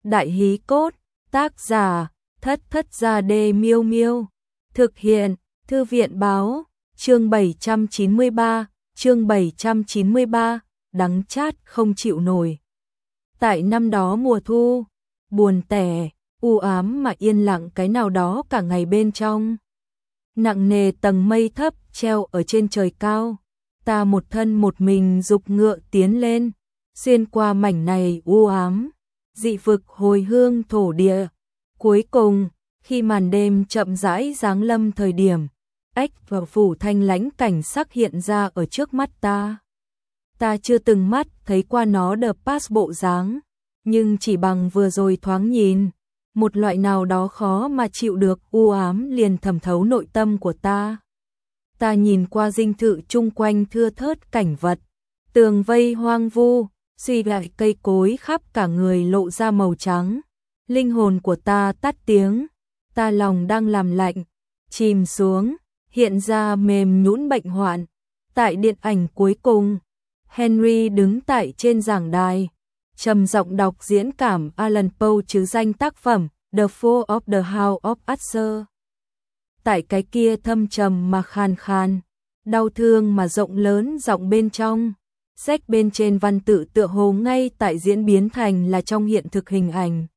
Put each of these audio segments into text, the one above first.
Đại hí cốt, tác giả, Thất Thất Gia Đê Miêu Miêu. Thực hiện, Thư viện báo, chương 793, đắng chát không chịu nổi. Tại năm đó mùa thu, buồn tẻ, u ám mà yên lặng cái nào đó cả ngày bên trong. Nặng nề tầng mây thấp treo ở trên trời cao, ta một thân một mình dục ngựa tiến lên, xuyên qua mảnh này u ám, dị vực hồi hương thổ địa. Cuối cùng, khi màn đêm chậm rãi giáng lâm thời điểm, ách và phủ thanh lãnh cảnh sắc hiện ra ở trước mắt ta. Ta chưa từng mắt thấy qua nó The Past bộ dáng, nhưng chỉ bằng vừa rồi thoáng nhìn, một loại nào đó khó mà chịu được u ám liền thẩm thấu nội tâm của ta. Ta nhìn qua dinh thự chung quanh thưa thớt cảnh vật, tường vây hoang vu, suy bại cây cối khắp cả người lộ ra màu trắng. Linh hồn của ta tắt tiếng, ta lòng đang làm lạnh, chìm xuống, hiện ra mềm nhũn bệnh hoạn. Tại điện ảnh cuối cùng, Henry đứng tại trên giảng đài, trầm giọng đọc diễn cảm Allan Poe chứ danh tác phẩm The Fall of the House of Usher. Tại cái kia thâm trầm mà khàn khàn, đau thương mà rộng lớn giọng bên trong, sách bên trên văn tự tựa hồ ngay tại diễn biến thành là trong hiện thực hình ảnh.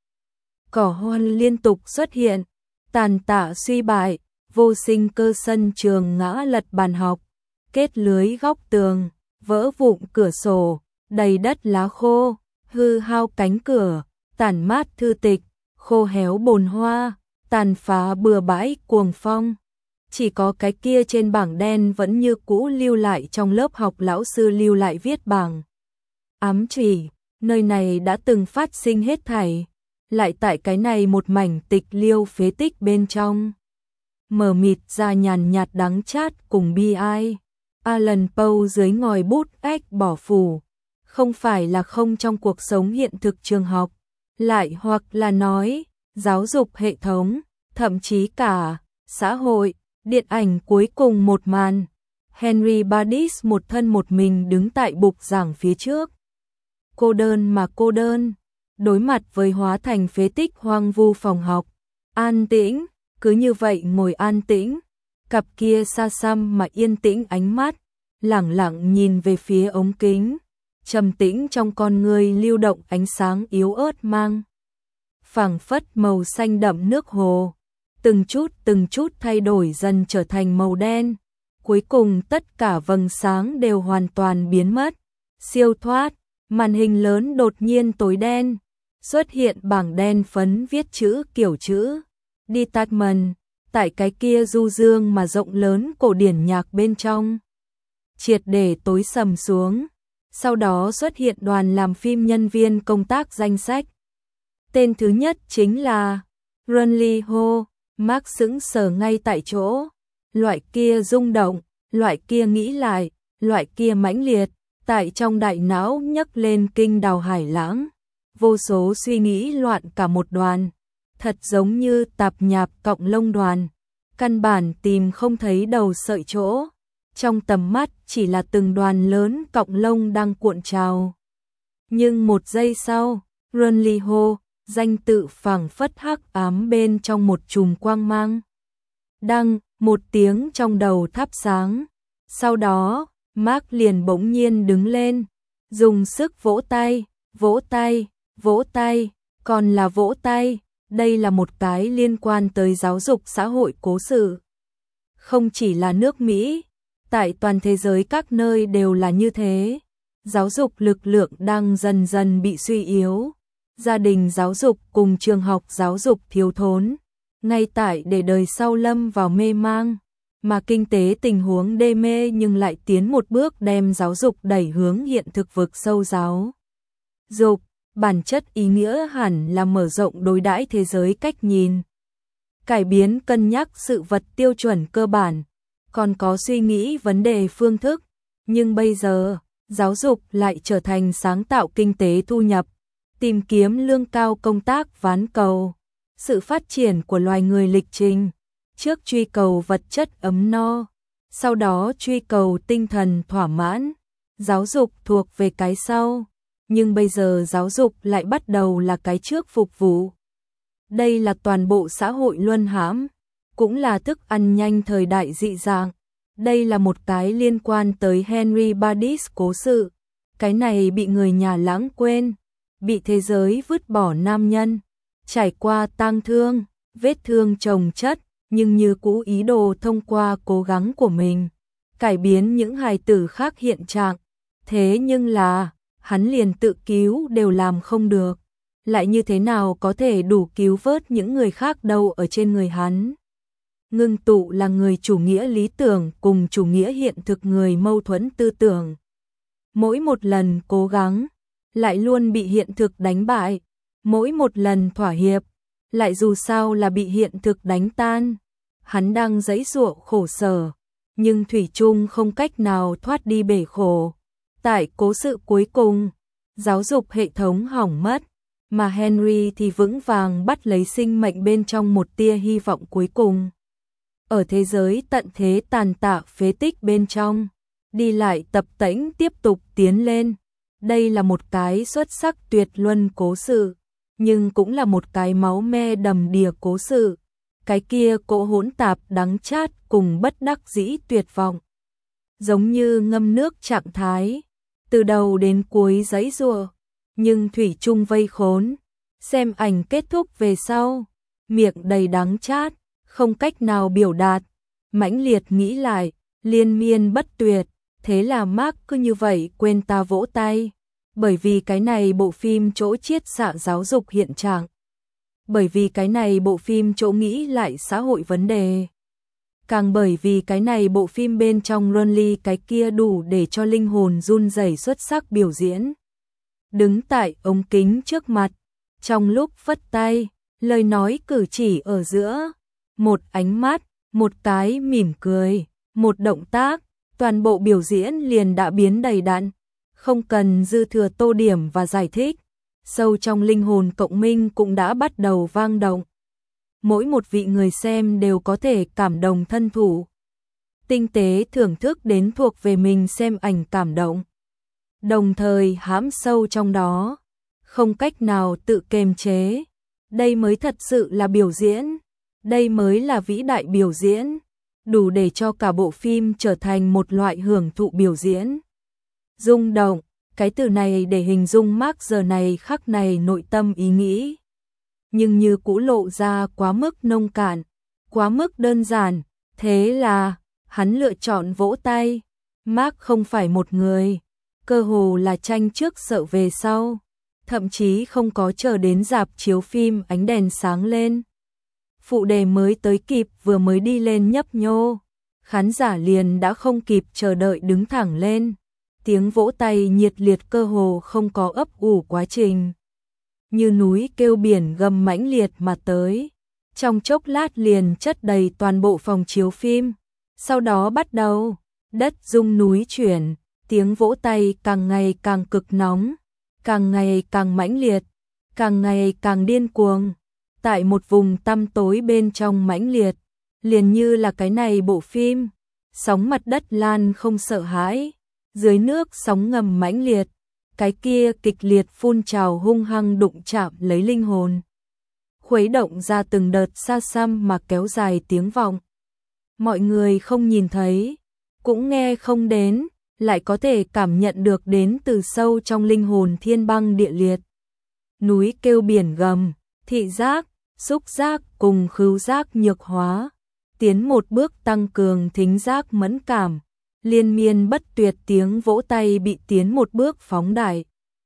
Cỏ hoang liên tục xuất hiện, tàn tạ suy bại, vô sinh cơ sân trường ngã lật bàn học, kết lưới góc tường, vỡ vụn cửa sổ, đầy đất lá khô, hư hao cánh cửa, tàn mát thư tịch, khô héo bồn hoa, tàn phá bừa bãi cuồng phong. Chỉ có cái kia trên bảng đen vẫn như cũ lưu lại trong lớp học lão sư lưu lại viết bằng ám chỉ, nơi này đã từng phát sinh hết thảy. Lại tại cái này một mảnh tịch liêu phế tích bên trong, mờ mịt ra nhàn nhạt đắng chát cùng bi ai. Allan Poe dưới ngòi bút ách bỏ phủ, không phải là không trong cuộc sống hiện thực trường học, lại hoặc là nói, giáo dục hệ thống, thậm chí cả xã hội. Điện ảnh cuối cùng một màn, Henry Badis một thân một mình đứng tại bục giảng phía trước. Cô đơn mà cô đơn, đối mặt với hóa thành phế tích hoang vu phòng học, an tĩnh, cứ như vậy ngồi an tĩnh, cặp kia xa xăm mà yên tĩnh ánh mắt, lẳng lặng nhìn về phía ống kính, trầm tĩnh trong con người lưu động ánh sáng yếu ớt mang phảng phất màu xanh đậm nước hồ, từng chút thay đổi dần trở thành màu đen, cuối cùng tất cả vầng sáng đều hoàn toàn biến mất, siêu thoát, màn hình lớn đột nhiên tối đen. Xuất hiện bảng đen phấn viết chữ kiểu chữ Detachment, tại cái kia du dương mà rộng lớn cổ điển nhạc bên trong. Triệt để tối sầm xuống, sau đó xuất hiện đoàn làm phim nhân viên công tác danh sách. Tên thứ nhất chính là Runley Ho, Mark sững sờ ngay tại chỗ, loại kia rung động, loại kia nghĩ lại, loại kia mãnh liệt, tại trong đại não nhấc lên kinh đào hải lãng. Vô số suy nghĩ loạn cả một đoàn, thật giống như tạp nhạp cọng lông đoàn, căn bản tìm không thấy đầu sợi chỗ, trong tầm mắt chỉ là từng đoàn lớn cọng lông đang cuộn trào. Nhưng một giây sau, Runley Ho, danh tự phảng phất hắc ám bên trong một chùm quang mang. Đăng, một tiếng trong đầu thắp sáng, sau đó, Mark liền bỗng nhiên đứng lên, dùng sức vỗ tay, vỗ tay. Vỗ tay, còn là vỗ tay, đây là một cái liên quan tới giáo dục xã hội cố sự. Không chỉ là nước Mỹ, tại toàn thế giới các nơi đều là như thế. Giáo dục lực lượng đang dần dần bị suy yếu. Gia đình giáo dục cùng trường học giáo dục thiếu thốn. Ngay tại để đời sau lâm vào mê mang, mà kinh tế tình huống đê mê nhưng lại tiến một bước đem giáo dục đẩy hướng hiện thực vực sâu giáo dục. Bản chất ý nghĩa hẳn là mở rộng đối đãi thế giới cách nhìn, cải biến cân nhắc sự vật tiêu chuẩn cơ bản, còn có suy nghĩ vấn đề phương thức, nhưng bây giờ, giáo dục lại trở thành sáng tạo kinh tế thu nhập, tìm kiếm lương cao công tác ván cầu, sự phát triển của loài người lịch trình, trước truy cầu vật chất ấm no, sau đó truy cầu tinh thần thỏa mãn, giáo dục thuộc về cái sau. nhưng bây giờ giáo dục lại bắt đầu là cái trước phục vụ. Đây là toàn bộ xã hội luân hãm, cũng là thức ăn nhanh thời đại dị dạng. Đây là một cái liên quan tới Henry Badis cố sự. Cái này bị người nhà lãng quên, bị thế giới vứt bỏ nam nhân, trải qua tang thương, vết thương chồng chất, nhưng như cũ ý đồ thông qua cố gắng của mình, cải biến những hài tử khác hiện trạng. Thế nhưng là, hắn liền tự cứu đều làm không được. Lại như thế nào có thể đủ cứu vớt những người khác đâu ở trên người hắn. Ngưng tụ là người chủ nghĩa lý tưởng cùng chủ nghĩa hiện thực người mâu thuẫn tư tưởng. Mỗi một lần cố gắng, lại luôn bị hiện thực đánh bại. Mỗi một lần thỏa hiệp, lại dù sao là bị hiện thực đánh tan. Hắn đang giãy giụa khổ sở, nhưng thủy chung không cách nào thoát đi bể khổ. Tại cố sự cuối cùng, giáo dục hệ thống hỏng mất, mà Henry thì vững vàng bắt lấy sinh mệnh bên trong một tia hy vọng cuối cùng. Ở thế giới tận thế tàn tạ phế tích bên trong, đi lại tập tễnh tiếp tục tiến lên. Đây là một cái xuất sắc tuyệt luân cố sự, nhưng cũng là một cái máu me đầm đìa cố sự. Cái kia cỗ hỗn tạp đắng chát cùng bất đắc dĩ tuyệt vọng. Giống như ngâm nước trạng thái, từ đầu đến cuối giãy giụa, nhưng thủy chung vây khốn. Xem ảnh kết thúc về sau, miệng đầy đắng chát, không cách nào biểu đạt, mãnh liệt nghĩ lại, liên miên bất tuyệt. Thế là Mark cứ như vậy quên ta vỗ tay, bởi vì cái này bộ phim chỗ chiết xạ giáo dục hiện trạng. Bởi vì cái này bộ phim chỗ nghĩ lại xã hội vấn đề. Càng bởi vì cái này bộ phim bên trong Ronly cái kia đủ để cho linh hồn run rẩy xuất sắc biểu diễn. Đứng tại ống kính trước mặt, trong lúc phất tay, lời nói cử chỉ ở giữa, một ánh mắt, một cái mỉm cười, một động tác, toàn bộ biểu diễn liền đã biến đầy đặn, không cần dư thừa tô điểm và giải thích. Sâu trong linh hồn cộng minh cũng đã bắt đầu vang động. Mỗi một vị người xem đều có thể cảm động thân thủ, tinh tế thưởng thức đến thuộc về mình xem ảnh cảm động. Đồng thời hãm sâu trong đó, không cách nào tự kiềm chế. Đây mới thật sự là biểu diễn, đây mới là vĩ đại biểu diễn, đủ để cho cả bộ phim trở thành một loại hưởng thụ biểu diễn. Rung động, cái từ này để hình dung Mark giờ này khắc này nội tâm ý nghĩ. Nhưng như cũ lộ ra quá mức nông cạn, quá mức đơn giản, thế là hắn lựa chọn vỗ tay. Mark không phải một người, cơ hồ là tranh trước sợ về sau, thậm chí không có chờ đến rạp chiếu phim ánh đèn sáng lên. Phụ đề mới tới kịp vừa mới đi lên nhấp nhô, khán giả liền đã không kịp chờ đợi đứng thẳng lên. Tiếng vỗ tay nhiệt liệt cơ hồ không có ấp ủ quá trình. Như núi kêu biển gầm mãnh liệt mà tới. Trong chốc lát liền chất đầy toàn bộ phòng chiếu phim. Sau đó bắt đầu, đất rung núi chuyển, tiếng vỗ tay càng ngày càng cực nóng, càng ngày càng mãnh liệt, càng ngày càng điên cuồng. Tại một vùng tăm tối bên trong mãnh liệt, liền như là cái này bộ phim, sóng mặt đất lan không sợ hãi. Dưới nước sóng ngầm mãnh liệt, cái kia kịch liệt phun trào hung hăng đụng chạm lấy linh hồn, khuấy động ra từng đợt xa xăm mà kéo dài tiếng vọng. Mọi người không nhìn thấy, cũng nghe không đến, lại có thể cảm nhận được đến từ sâu trong linh hồn thiên băng địa liệt. Núi kêu biển gầm, thị giác, xúc giác cùng khứu giác nhược hóa, tiến một bước tăng cường thính giác mẫn cảm. Liên miên bất tuyệt tiếng vỗ tay bị tiến một bước phóng đại.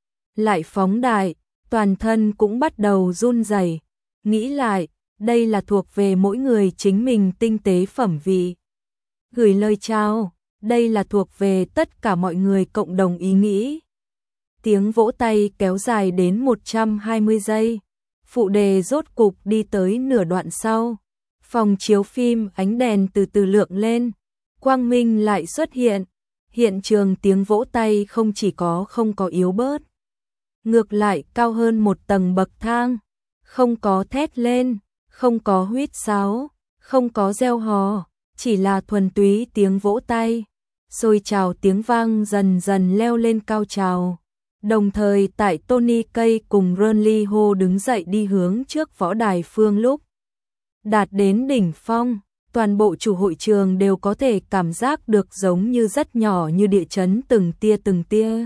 Lại phóng đại, toàn thân cũng bắt đầu run rẩy. Nghĩ lại, đây là thuộc về mỗi người chính mình tinh tế phẩm vị. Gửi lời chào, đây là thuộc về tất cả mọi người cộng đồng ý nghĩ. Tiếng vỗ tay kéo dài đến 120 giây. Phụ đề rốt cục đi tới nửa đoạn sau. Phòng chiếu phim ánh đèn từ từ lượng lên. Quang minh lại xuất hiện, hiện trường tiếng vỗ tay không chỉ có không có yếu bớt, ngược lại cao hơn một tầng bậc thang, không có thét lên, không có huýt sáo, không có reo hò, chỉ là thuần túy tiếng vỗ tay, xôi trào tiếng vang dần dần leo lên cao trào, Đồng thời tại Tony Kaye cùng Ronnie Ho đứng dậy đi hướng trước võ đài phương lúc đạt đến đỉnh phong, toàn bộ chủ hội trường đều có thể cảm giác được giống như rất nhỏ như địa chấn từng tia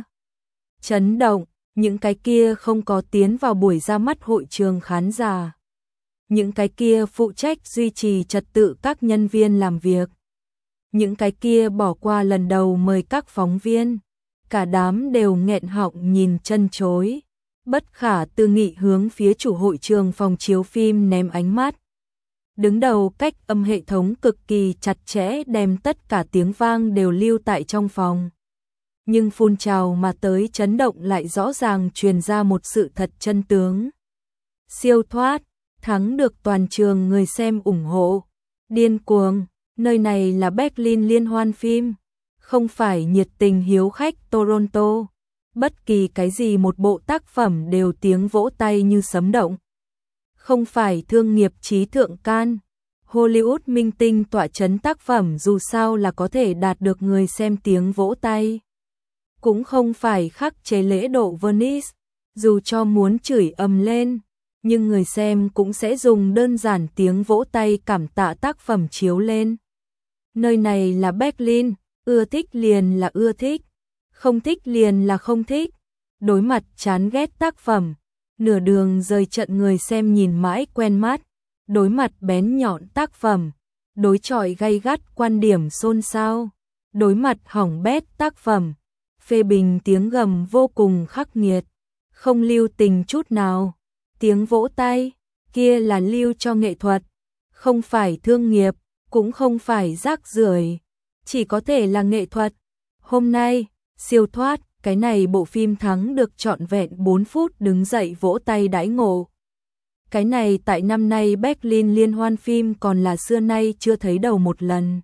chấn động, những cái kia không có tiến vào buổi ra mắt hội trường khán giả. Những cái kia phụ trách duy trì trật tự các nhân viên làm việc. Những cái kia bỏ qua lần đầu mời các phóng viên. Cả đám đều nghẹn họng nhìn chân chối. Bất khả tư nghị hướng phía chủ hội trường phòng chiếu phim ném ánh mắt. Đứng đầu cách âm hệ thống cực kỳ chặt chẽ đem tất cả tiếng vang đều lưu tại trong phòng. Nhưng phun trào mà tới chấn động lại rõ ràng truyền ra một sự thật chân tướng. Siêu thoát, thắng được toàn trường người xem ủng hộ. Điên cuồng, nơi này là Berlin liên hoan phim, không phải nhiệt tình hiếu khách Toronto. Bất kỳ cái gì một bộ tác phẩm đều tiếng vỗ tay như sấm động. Không phải thương nghiệp trí thượng can. Hollywood minh tinh tọa chấn tác phẩm dù sao là có thể đạt được người xem tiếng vỗ tay. Cũng không phải khắc chế lễ độ Venice, dù cho muốn chửi ầm lên, nhưng người xem cũng sẽ dùng đơn giản tiếng vỗ tay cảm tạ tác phẩm chiếu lên. Nơi này là Berlin, ưa thích liền là ưa thích, không thích liền là không thích. Đối mặt chán ghét tác phẩm, nửa đường rời trận người xem nhìn mãi quen mắt. Đối mặt bén nhọn tác phẩm, đối chọi gay gắt quan điểm xôn xao. Đối mặt hỏng bét tác phẩm, phê bình tiếng gầm vô cùng khắc nghiệt, không lưu tình chút nào. Tiếng vỗ tay, kia là lưu cho nghệ thuật, không phải thương nghiệp, cũng không phải rác rưởi, chỉ có thể là nghệ thuật. Hôm nay, siêu thoát, cái này bộ phim thắng được trọn vẹn 4 phút đứng dậy vỗ tay đãi ngộ. Cái này tại năm nay Berlin liên hoan phim còn là xưa nay chưa thấy đầu một lần.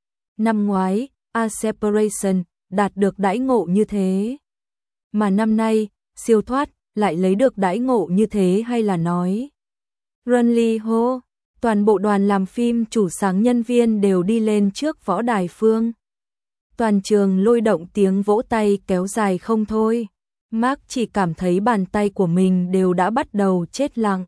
Năm ngoái, A Separation đạt được đãi ngộ như thế. Mà năm nay, siêu thoát lại lấy được đãi ngộ như thế hay là nói. Ronnie Ho, toàn bộ đoàn làm phim chủ sáng nhân viên đều đi lên trước võ đài phương. Toàn trường lôi động tiếng vỗ tay kéo dài không thôi. Mark chỉ cảm thấy bàn tay của mình đều đã bắt đầu chết lặng.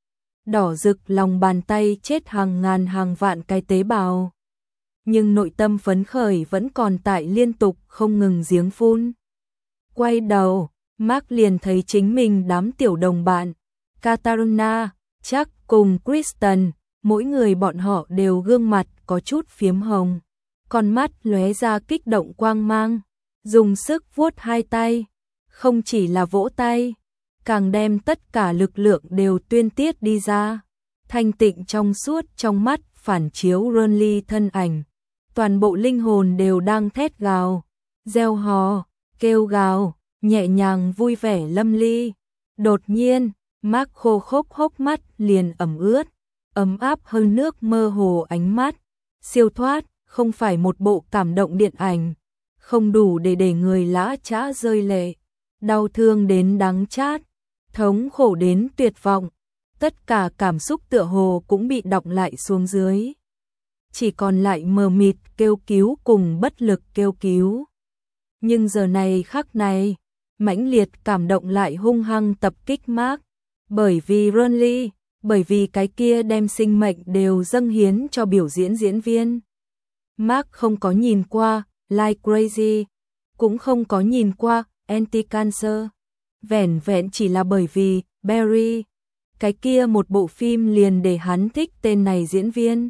Đỏ rực lòng bàn tay chết hàng ngàn hàng vạn cái tế bào. Nhưng nội tâm phấn khởi vẫn còn tại liên tục không ngừng giếng phun. Quay đầu, Mark liền thấy chính mình đám tiểu đồng bạn, Katarina, Chuck cùng Kristen, mỗi người bọn họ đều gương mặt có chút phiếm hồng. Con mắt lóe ra kích động quang mang, dùng sức vuốt hai tay, không chỉ là vỗ tay, càng đem tất cả lực lượng đều tuyên tiết đi ra. Thanh tịnh trong suốt trong mắt phản chiếu Ronnie thân ảnh, toàn bộ linh hồn đều đang thét gào, reo hò, kêu gào, nhẹ nhàng vui vẻ lâm ly. Đột nhiên, Mark khô khốc hốc mắt liền ẩm ướt, ấm áp hơn nước mơ hồ ánh mắt. Siêu thoát không phải một bộ cảm động điện ảnh, không đủ để người lã chã rơi lệ, đau thương đến đắng chát, thống khổ đến tuyệt vọng, tất cả cảm xúc tựa hồ cũng bị đọng lại xuống dưới. Chỉ còn lại mờ mịt kêu cứu cùng bất lực kêu cứu. Nhưng giờ này khắc này, mãnh liệt cảm động lại hung hăng tập kích Mark, bởi vì Ronnie, bởi vì cái kia đem sinh mệnh đều dâng hiến cho biểu diễn diễn viên. Mark không có nhìn qua Like Crazy, cũng không có nhìn qua Anti-Cancer, vẻn vẹn chỉ là bởi vì Barry, cái kia một bộ phim liền để hắn thích tên này diễn viên.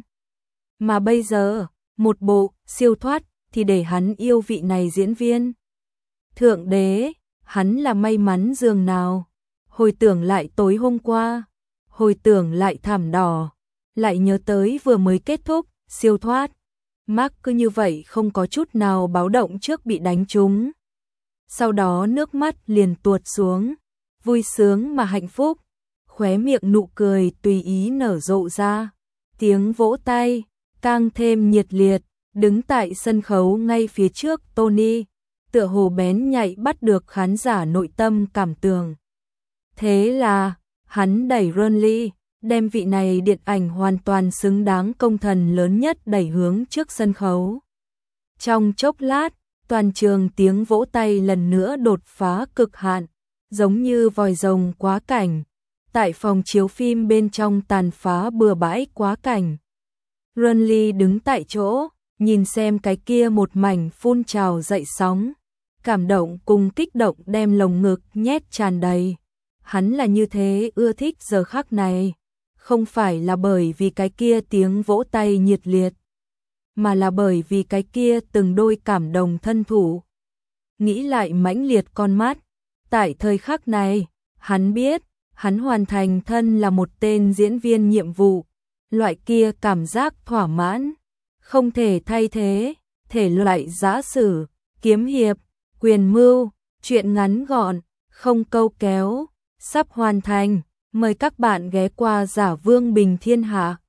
Mà bây giờ, một bộ siêu thoát thì để hắn yêu vị này diễn viên. Thượng đế, hắn là may mắn dường nào. Hồi tưởng lại tối hôm qua, hồi tưởng lại thảm đỏ, lại nhớ tới vừa mới kết thúc siêu thoát. Mark cứ như vậy không có chút nào báo động trước bị đánh trúng. Sau đó nước mắt liền tuột xuống, vui sướng mà hạnh phúc, khóe miệng nụ cười tùy ý nở rộ ra. Tiếng vỗ tay càng thêm nhiệt liệt, đứng tại sân khấu ngay phía trước Tony, tựa hồ bén nhạy bắt được khán giả nội tâm cảm tưởng. Thế là, hắn đẩy Ronnie, đem vị này điện ảnh hoàn toàn xứng đáng công thần lớn nhất đẩy hướng trước sân khấu. Trong chốc lát, toàn trường tiếng vỗ tay lần nữa đột phá cực hạn. giống như vòi rồng quá cảnh. Tại phòng chiếu phim bên trong tàn phá bừa bãi quá cảnh. Renly đứng tại chỗ, nhìn xem cái kia một mảnh phun trào dậy sóng. Cảm động cùng kích động đem lồng ngực nhét tràn đầy. Hắn là như thế ưa thích giờ khắc này. Không phải là bởi vì cái kia tiếng vỗ tay nhiệt liệt, mà là bởi vì cái kia từng đôi cảm động thân thủ. Nghĩ lại mãnh liệt con mắt. Tại thời khắc này, hắn biết, hắn hoàn thành thân là một tên diễn viên nhiệm vụ. Loại kia cảm giác thỏa mãn, không thể thay thế, thể loại giã sử, kiếm hiệp, quyền mưu, truyện ngắn gọn, không câu kéo, sắp hoàn thành. Mời các bạn ghé qua Giả Vương Bình Thiên Hạ.